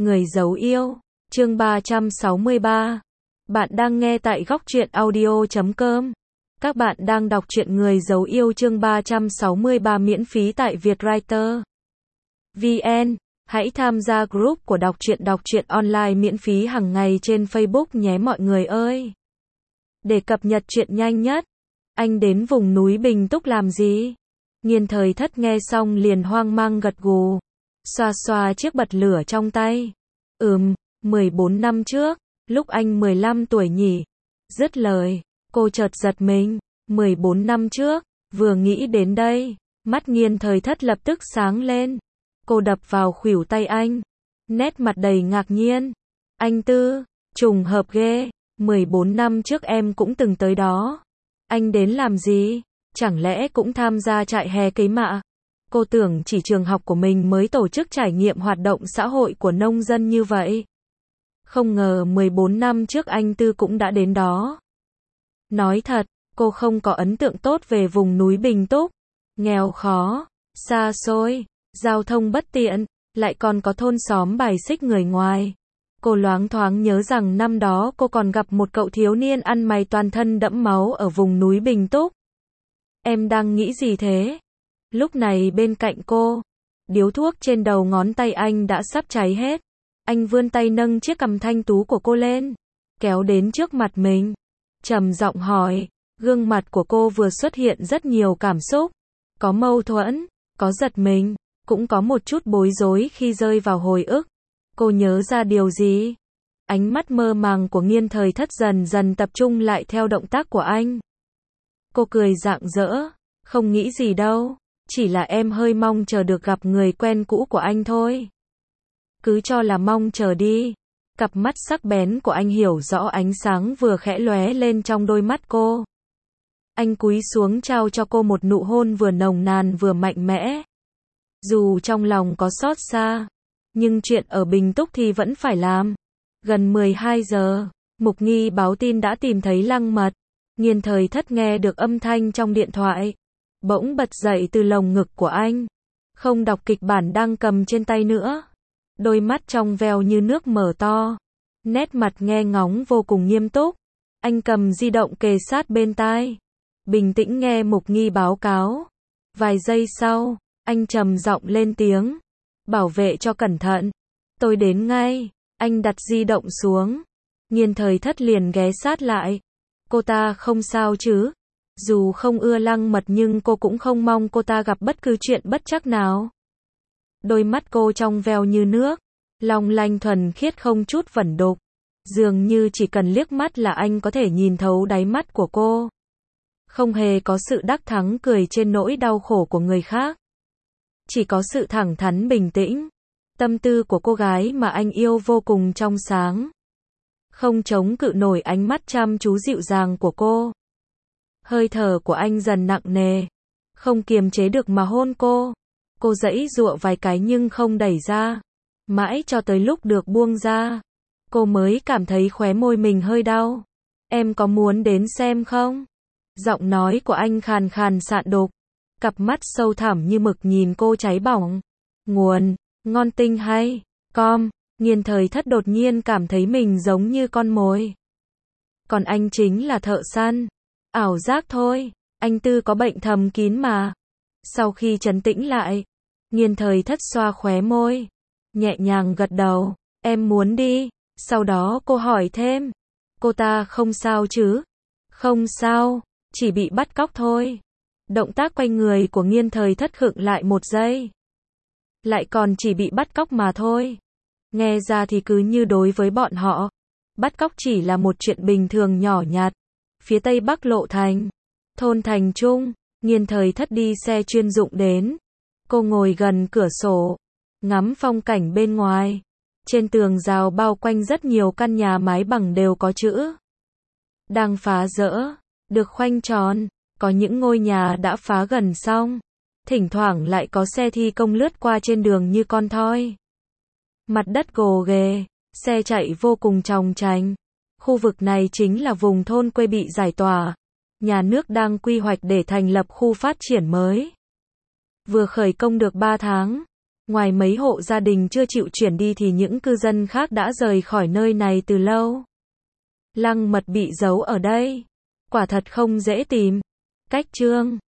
Người giấu yêu, chương 363. Bạn đang nghe tại góc truyện audio.com. Các bạn đang đọc truyện Người giấu yêu chương 363 miễn phí tại Vietwriter VN. Hãy tham gia group của đọc truyện online miễn phí hàng ngày trên Facebook nhé mọi người ơi. Để cập nhật truyện nhanh nhất. Anh đến vùng núi Bình Túc làm gì? Nghiên Thời Thất nghe xong liền hoang mang gật gù. Xoa xoa chiếc bật lửa trong tay. 14 năm trước, lúc anh 15 tuổi nhỉ? Dứt lời, cô chợt giật mình. 14 năm trước, vừa nghĩ đến đây, mắt Nghiên Thời Thất lập tức sáng lên. Cô đập vào khuỷu tay anh, nét mặt đầy ngạc nhiên. Anh Tư, trùng hợp ghê, 14 năm trước em cũng từng tới đó. Anh đến làm gì? Chẳng lẽ cũng tham gia trại hè cấy mạ? Cô tưởng chỉ trường học của mình mới tổ chức trải nghiệm hoạt động xã hội của nông dân như vậy. Không ngờ 14 năm trước anh Tư cũng đã đến đó. Nói thật, cô không có ấn tượng tốt về vùng núi Bình Túc. Nghèo khó, xa xôi, giao thông bất tiện, lại còn có thôn xóm bài xích người ngoài. Cô loáng thoáng nhớ rằng năm đó cô còn gặp một cậu thiếu niên ăn mày toàn thân đẫm máu ở vùng núi Bình Túc. Em đang nghĩ gì thế? Lúc này bên cạnh cô, điếu thuốc trên đầu ngón tay anh đã sắp cháy hết. Anh vươn tay nâng chiếc cằm thanh tú của cô lên, kéo đến trước mặt mình, trầm giọng hỏi. Gương mặt của cô vừa xuất hiện rất nhiều cảm xúc, có mâu thuẫn, có giật mình, cũng có một chút bối rối khi rơi vào hồi ức. Cô nhớ ra điều gì? Ánh mắt mơ màng của Nghiên Thời Thất dần dần tập trung lại theo động tác của anh. Cô cười rạng rỡ, không nghĩ gì đâu, chỉ là em hơi mong chờ được gặp người quen cũ của anh thôi. Cứ cho là mong chờ đi. Cặp mắt sắc bén của anh hiểu rõ ánh sáng vừa khẽ lóe lên trong đôi mắt cô. Anh cúi xuống trao cho cô một nụ hôn vừa nồng nàn vừa mạnh mẽ. Dù trong lòng có xót xa, nhưng chuyện ở Bình Túc thì vẫn phải làm. Gần 12 giờ, Mục Nghi báo tin đã tìm thấy Lăng Mật. Nghiên Thời Thất nghe được âm thanh trong điện thoại, bỗng bật dậy từ lồng ngực của anh. Không đọc kịch bản đang cầm trên tay nữa. Đôi mắt trong veo như nước mở to. Nét mặt nghe ngóng vô cùng nghiêm túc. Anh cầm di động kề sát bên tai, bình tĩnh nghe Mục Nghi báo cáo. Vài giây sau, anh trầm giọng lên tiếng. Bảo vệ cho cẩn thận. Tôi đến ngay. Anh đặt di động xuống. Nghiên Thời Thất liền ghé sát lại. Cô ta không sao chứ? Dù không ưa Lăng Mật nhưng cô cũng không mong cô ta gặp bất cứ chuyện bất trắc nào. Đôi mắt cô trong veo như nước, long lanh thuần khiết không chút vẩn đục. Dường như chỉ cần liếc mắt là anh có thể nhìn thấu đáy mắt của cô. Không hề có sự đắc thắng cười trên nỗi đau khổ của người khác. Chỉ có sự thẳng thắn bình tĩnh. Tâm tư của cô gái mà anh yêu vô cùng trong sáng. Không chống cự nổi ánh mắt chăm chú dịu dàng của cô. Hơi thở của anh dần nặng nề. Không kiềm chế được mà hôn cô. Cô giãy giụa vài cái nhưng không đẩy ra. Mãi cho tới lúc được buông ra, cô mới cảm thấy khóe môi mình hơi đau. Em có muốn đến xem không? Giọng nói của anh khàn khàn sạn đục. Cặp mắt sâu thẳm như mực nhìn cô cháy bỏng. Nguồn, ngon tinh hay, com. Nghiên Thời Thất đột nhiên cảm thấy mình giống như con mồi. Còn anh chính là thợ săn. Ảo giác thôi, anh Tư có bệnh thầm kín mà. Sau khi trấn tĩnh lại, Nghiên Thời Thất xoa khóe môi, nhẹ nhàng gật đầu. Em muốn đi. Sau đó cô hỏi thêm. Cô ta không sao chứ? Không sao, chỉ bị bắt cóc thôi. Động tác quay người của Nghiên Thời Thất khựng lại một giây. Lại còn chỉ bị bắt cóc mà thôi. Nghe ra thì cứ như đối với bọn họ, bắt cóc chỉ là một chuyện bình thường nhỏ nhặt. Phía Tây Bắc Lộ Thành, thôn Thành Trung, Nghiên Thời Thất đi xe chuyên dụng đến. Cô ngồi gần cửa sổ, ngắm phong cảnh bên ngoài. Trên tường rào bao quanh rất nhiều căn nhà mái bằng đều có chữ đang phá dỡ, được khoanh tròn. Có những ngôi nhà đã phá gần xong. Thỉnh thoảng lại có xe thi công lướt qua trên đường như con thoi. Mặt đất gồ ghề, xe chạy vô cùng chòng chành. Khu vực này chính là vùng thôn quê bị giải tỏa. Nhà nước đang quy hoạch để thành lập khu phát triển mới. Vừa khởi công được 3 tháng. Ngoài mấy hộ gia đình chưa chịu chuyển đi thì những cư dân khác đã rời khỏi nơi này từ lâu. Lăng mật bị giấu ở đây. Quả thật không dễ tìm. Cách chương